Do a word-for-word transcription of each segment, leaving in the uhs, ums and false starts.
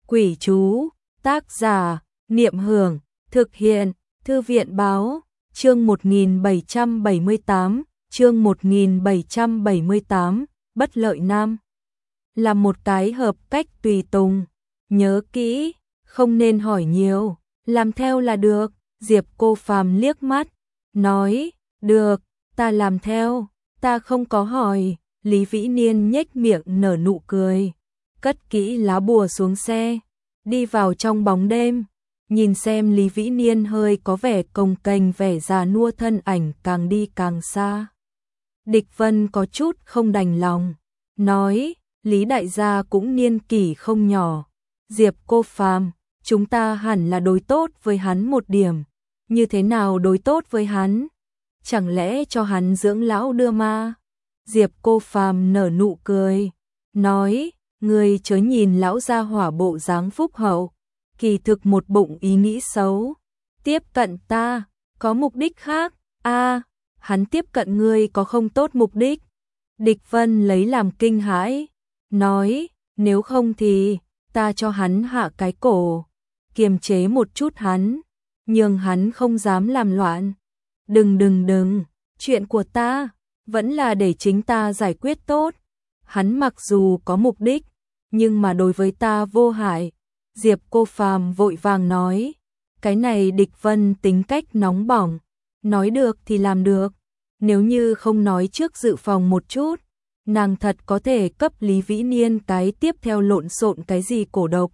Quỷ chú, tác giả, Niệm Hưởng, thực hiện, Thư viện báo, chương một nghìn bảy trăm bảy mươi tám, chương một nghìn bảy trăm bảy mươi tám, bất lợi nam. Là một cái hợp cách tùy tùng, nhớ kỹ, không nên hỏi nhiều, làm theo là được. Diệp Cô Phàm liếc mắt, nói, được, ta làm theo, ta không có hỏi. Lý Vĩ Niên nhếch miệng nở nụ cười, cất kỹ lá bùa xuống xe, đi vào trong bóng đêm. Nhìn xem Lý Vĩ Niên hơi có vẻ cồng kềnh, vẻ già nua, thân ảnh càng đi càng xa. Địch Vân có chút không đành lòng, nói, Lý đại gia cũng niên kỷ không nhỏ, Diệp Cô Phàm, chúng ta hẳn là đối tốt với hắn một điểm. Như thế nào đối tốt với hắn? Chẳng lẽ cho hắn dưỡng lão đưa ma? Diệp Cô Phàm nở nụ cười, nói, ngươi chớ nhìn lão gia hỏa bộ dáng phúc hậu, kỳ thực một bụng ý nghĩ xấu, tiếp cận ta, có mục đích khác. A, à, hắn tiếp cận ngươi có không tốt mục đích? Địch Vân lấy làm kinh hãi, nói, nếu không thì ta cho hắn hạ cái cổ, kiềm chế một chút hắn, nhưng hắn không dám làm loạn. Đừng đừng đừng, chuyện của ta vẫn là để chính ta giải quyết tốt. Hắn mặc dù có mục đích, nhưng mà đối với ta vô hại. Diệp Cô Phàm vội vàng nói, cái này Địch Vân tính cách nóng bỏng, nói được thì làm được, nếu như không nói trước dự phòng một chút, nàng thật có thể cấp Lý Vĩ Niên cái tiếp theo lộn xộn cái gì cổ độc.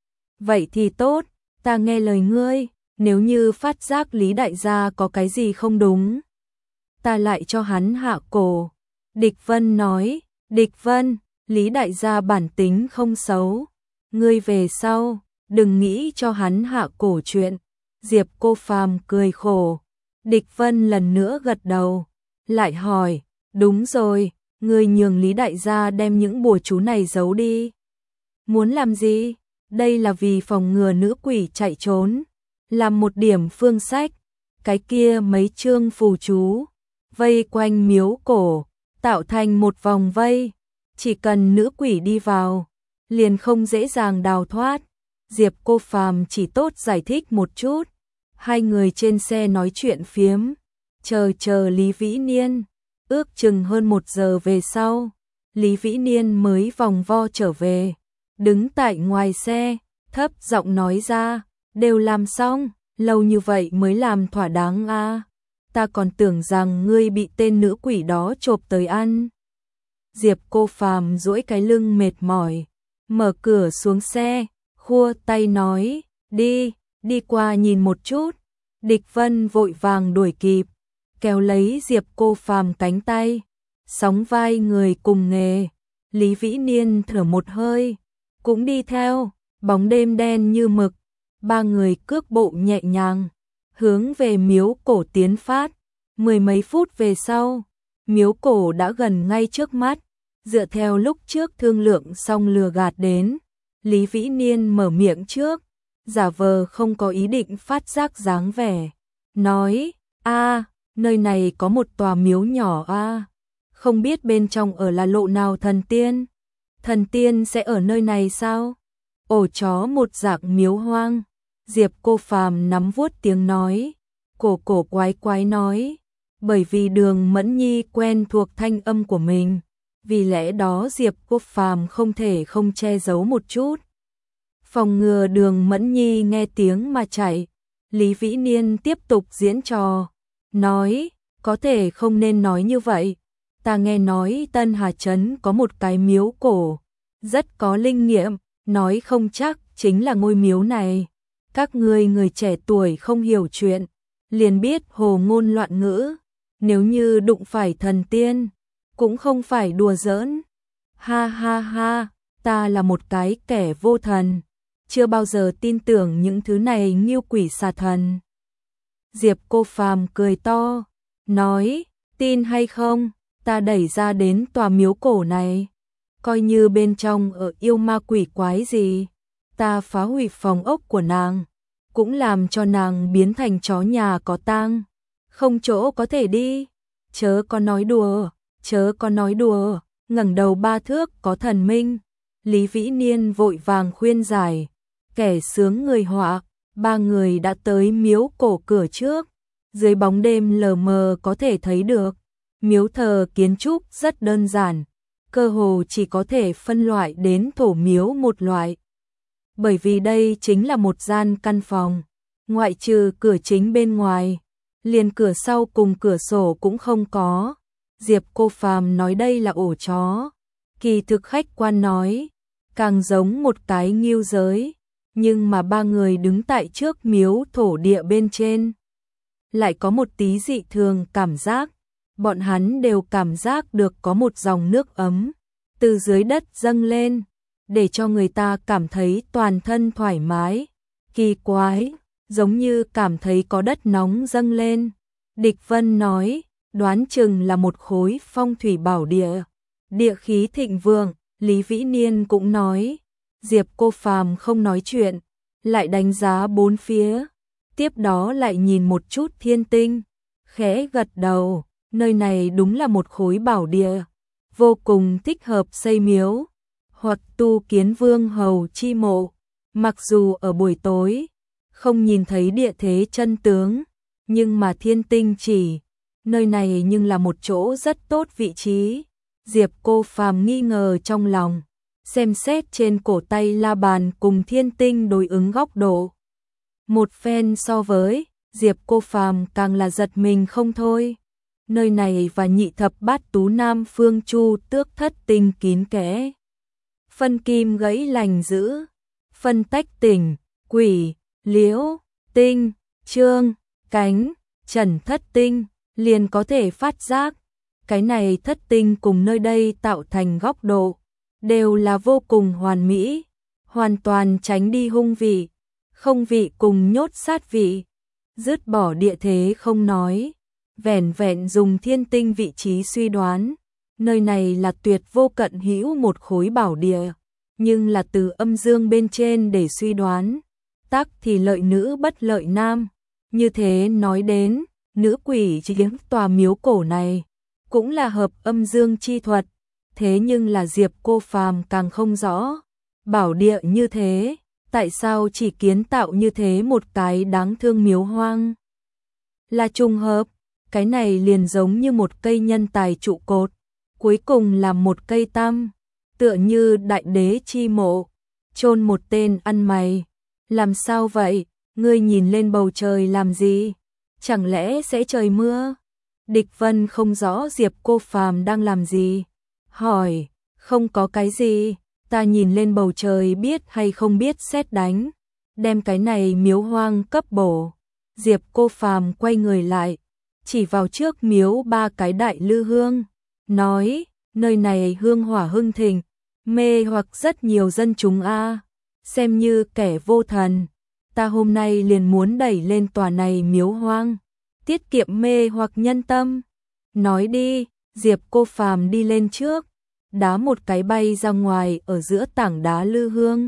Vậy thì tốt, ta nghe lời ngươi, nếu như phát giác Lý đại gia có cái gì không đúng, ta lại cho hắn hạ cổ. Địch Vân nói, Địch Vân, Lý đại gia bản tính không xấu, ngươi về sau, đừng nghĩ cho hắn hạ cổ chuyện. Diệp Cô Phàm cười khổ. Địch Vân lần nữa gật đầu, lại hỏi, đúng rồi, ngươi nhường Lý đại gia đem những bùa chú này giấu đi. Muốn làm gì? Đây là vì phòng ngừa nữ quỷ chạy trốn, làm một điểm phương sách. Cái kia mấy chương phù chú, vây quanh miếu cổ, tạo thành một vòng vây, chỉ cần nữ quỷ đi vào, liền không dễ dàng đào thoát. Diệp Cô Phàm chỉ tốt giải thích một chút. Hai người trên xe nói chuyện phiếm, chờ chờ Lý Vĩ Niên. Ước chừng hơn một giờ về sau, Lý Vĩ Niên mới vòng vo trở về, đứng tại ngoài xe, thấp giọng nói ra, đều làm xong, lâu như vậy mới làm thỏa đáng a. Ta còn tưởng rằng ngươi bị tên nữ quỷ đó chộp tới ăn. Diệp Cô Phàm duỗi cái lưng mệt mỏi, mở cửa xuống xe, khua tay nói, đi, đi qua nhìn một chút. Địch Vân vội vàng đuổi kịp, kéo lấy Diệp Cô Phàm cánh tay, sóng vai người cùng nghề. Lý Vĩ Niên thở một hơi, cũng đi theo. Bóng đêm đen như mực, ba người cước bộ nhẹ nhàng, hướng về miếu cổ tiến phát. Mười mấy phút về sau, miếu cổ đã gần ngay trước mắt. Dựa theo lúc trước thương lượng xong lừa gạt đến, Lý Vĩ Niên mở miệng trước, giả vờ không có ý định phát giác dáng vẻ, nói, a, nơi này có một tòa miếu nhỏ a, không biết bên trong ở là lộ nào thần tiên. Thần tiên sẽ ở nơi này sao? Ổ chó một dạng miếu hoang. Diệp Cô Phàm nắm vuốt tiếng nói, cổ cổ quái quái nói, bởi vì Đường Mẫn Nhi quen thuộc thanh âm của mình, vì lẽ đó Diệp Cô Phàm không thể không che giấu một chút, phòng ngừa Đường Mẫn Nhi nghe tiếng mà chạy. Lý Vĩ Niên tiếp tục diễn trò, nói, có thể không nên nói như vậy, ta nghe nói Tân Hà Trấn có một cái miếu cổ, rất có linh nghiệm, nói không chắc chính là ngôi miếu này. Các ngươi người trẻ tuổi không hiểu chuyện, liền biết hồ ngôn loạn ngữ, nếu như đụng phải thần tiên, cũng không phải đùa giỡn. Ha ha ha, ta là một cái kẻ vô thần, chưa bao giờ tin tưởng những thứ này nghiêu quỷ xà thần. Diệp Cô Phàm cười to, nói, tin hay không, ta đẩy ra đến tòa miếu cổ này, coi như bên trong ở yêu ma quỷ quái gì, ta phá hủy phòng ốc của nàng, cũng làm cho nàng biến thành chó nhà có tang, không chỗ có thể đi. Chớ có nói đùa, chớ có nói đùa, ngẩng đầu ba thước có thần minh. Lý Vĩ Niên vội vàng khuyên giải, kẻ sướng người họa, ba người đã tới miếu cổ cửa trước. Dưới bóng đêm lờ mờ có thể thấy được, miếu thờ kiến trúc rất đơn giản, cơ hồ chỉ có thể phân loại đến thổ miếu một loại. Bởi vì đây chính là một gian căn phòng, ngoại trừ cửa chính bên ngoài, liền cửa sau cùng cửa sổ cũng không có. Diệp Cô Phàm nói đây là ổ chó, kỳ thực khách quan nói, càng giống một cái ngưu giới, nhưng mà ba người đứng tại trước miếu thổ địa bên trên, lại có một tí dị thường cảm giác, bọn hắn đều cảm giác được có một dòng nước ấm từ dưới đất dâng lên, để cho người ta cảm thấy toàn thân thoải mái, kỳ quái, giống như cảm thấy có đất nóng dâng lên. Địch Vân nói, đoán chừng là một khối phong thủy bảo địa, địa khí thịnh vượng. Lý Vĩ Niên cũng nói. Diệp Cô Phàm không nói chuyện, lại đánh giá bốn phía, tiếp đó lại nhìn một chút thiên tinh, khẽ gật đầu, nơi này đúng là một khối bảo địa, vô cùng thích hợp xây miếu, hoặc tu kiến vương hầu chi mộ. Mặc dù ở buổi tối, không nhìn thấy địa thế chân tướng, nhưng mà thiên tinh chỉ, nơi này nhưng là một chỗ rất tốt vị trí. Diệp Cô Phàm nghi ngờ trong lòng, xem xét trên cổ tay la bàn cùng thiên tinh đối ứng góc độ. Một phen so với, Diệp Cô Phàm càng là giật mình không thôi. Nơi này và nhị thập bát tú nam phương chu tước thất tinh kín kẽ. Phân kim gãy lành giữ, phân tách tỉnh, quỷ, liễu, tinh, trương, cánh, trần thất tinh, liền có thể phát giác. Cái này thất tinh cùng nơi đây tạo thành góc độ, đều là vô cùng hoàn mỹ, hoàn toàn tránh đi hung vị, không vị cùng nhốt sát vị. Dứt bỏ địa thế không nói, vẻn vẹn dùng thiên tinh vị trí suy đoán, nơi này là tuyệt vô cận hữu một khối bảo địa, nhưng là từ âm dương bên trên để suy đoán, tắc thì lợi nữ bất lợi nam. Như thế nói đến, nữ quỷ chiếm tòa miếu cổ này, cũng là hợp âm dương chi thuật, thế nhưng là Diệp Cô Phàm càng không rõ, bảo địa như thế, tại sao chỉ kiến tạo như thế một cái đáng thương miếu hoang? Là trùng hợp, cái này liền giống như một cây nhân tài trụ cột, cuối cùng là một cây tam, tựa như đại đế chi mộ, chôn một tên ăn mày. Làm sao vậy, ngươi nhìn lên bầu trời làm gì? Chẳng lẽ sẽ trời mưa? Địch Vân không rõ Diệp Cô Phàm đang làm gì, hỏi, không có cái gì, ta nhìn lên bầu trời biết hay không biết sét đánh, đem cái này miếu hoang cấp bổ. Diệp Cô Phàm quay người lại, chỉ vào trước miếu ba cái đại lư hương, nói, nơi này hương hỏa hưng thịnh, mê hoặc rất nhiều dân chúng a, xem như kẻ vô thần, ta hôm nay liền muốn đẩy lên tòa này miếu hoang, tiết kiệm mê hoặc nhân tâm. Nói đi, Diệp Cô Phàm đi lên trước, đá một cái bay ra ngoài ở giữa tảng đá lư hương.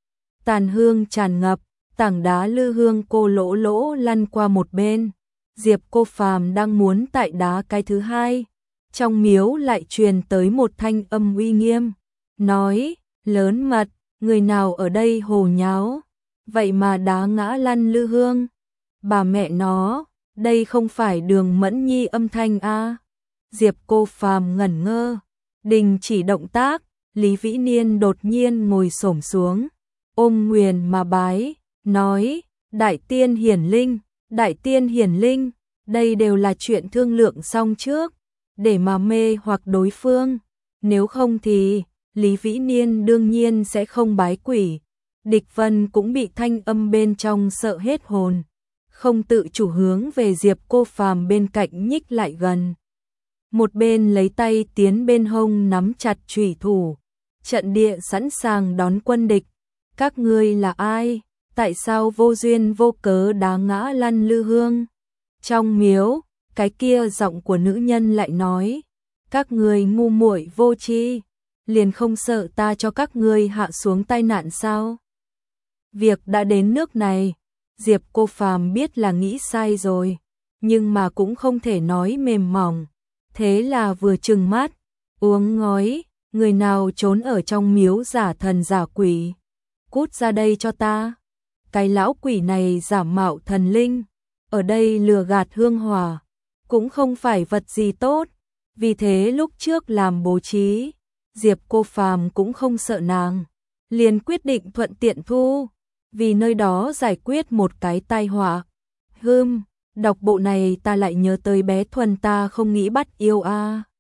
Tàn hương tràn ngập, tảng đá lư hương cô lỗ lỗ lăn qua một bên. Diệp Cô Phàm đang muốn tại đá cái thứ hai, trong miếu lại truyền tới một thanh âm uy nghiêm, nói, lớn mật, người nào ở đây hồ nháo, vậy mà đá ngã lăn lư hương. Bà mẹ nó, đây không phải Đường Mẫn Nhi âm thanh a. Diệp Cô Phàm ngẩn ngơ, đình chỉ động tác, Lý Vĩ Niên đột nhiên ngồi xổm xuống, ôm nguyền mà bái, nói, đại tiên hiển linh, đại tiên hiển linh, đây đều là chuyện thương lượng xong trước, để mà mê hoặc đối phương, nếu không thì, Lý Vĩ Niên đương nhiên sẽ không bái quỷ. Địch Vân cũng bị thanh âm bên trong sợ hết hồn, không tự chủ hướng về Diệp Cô Phàm bên cạnh nhích lại gần. Một bên lấy tay tiến bên hông nắm chặt chủy thủ, trận địa sẵn sàng đón quân địch. Các ngươi là ai? Tại sao vô duyên vô cớ đá ngã lăn lư hương? Trong miếu, cái kia giọng của nữ nhân lại nói, các ngươi ngu muội vô tri, liền không sợ ta cho các ngươi hạ xuống tai nạn sao? Việc đã đến nước này, Diệp Cô Phàm biết là nghĩ sai rồi, nhưng mà cũng không thể nói mềm mỏng, thế là vừa trừng mắt, uống ngói, người nào trốn ở trong miếu giả thần giả quỷ, cút ra đây cho ta. cái lão quỷ này giả mạo thần linh, ở đây lừa gạt Hương Hòa, cũng không phải vật gì tốt, vì thế lúc trước làm bố trí, Diệp Cô Phàm cũng không sợ nàng, liền quyết định thuận tiện thu, vì nơi đó giải quyết một cái tai họa. Hừm, đọc bộ này ta lại nhớ tới bé Thuần ta không nghĩ bắt yêu a.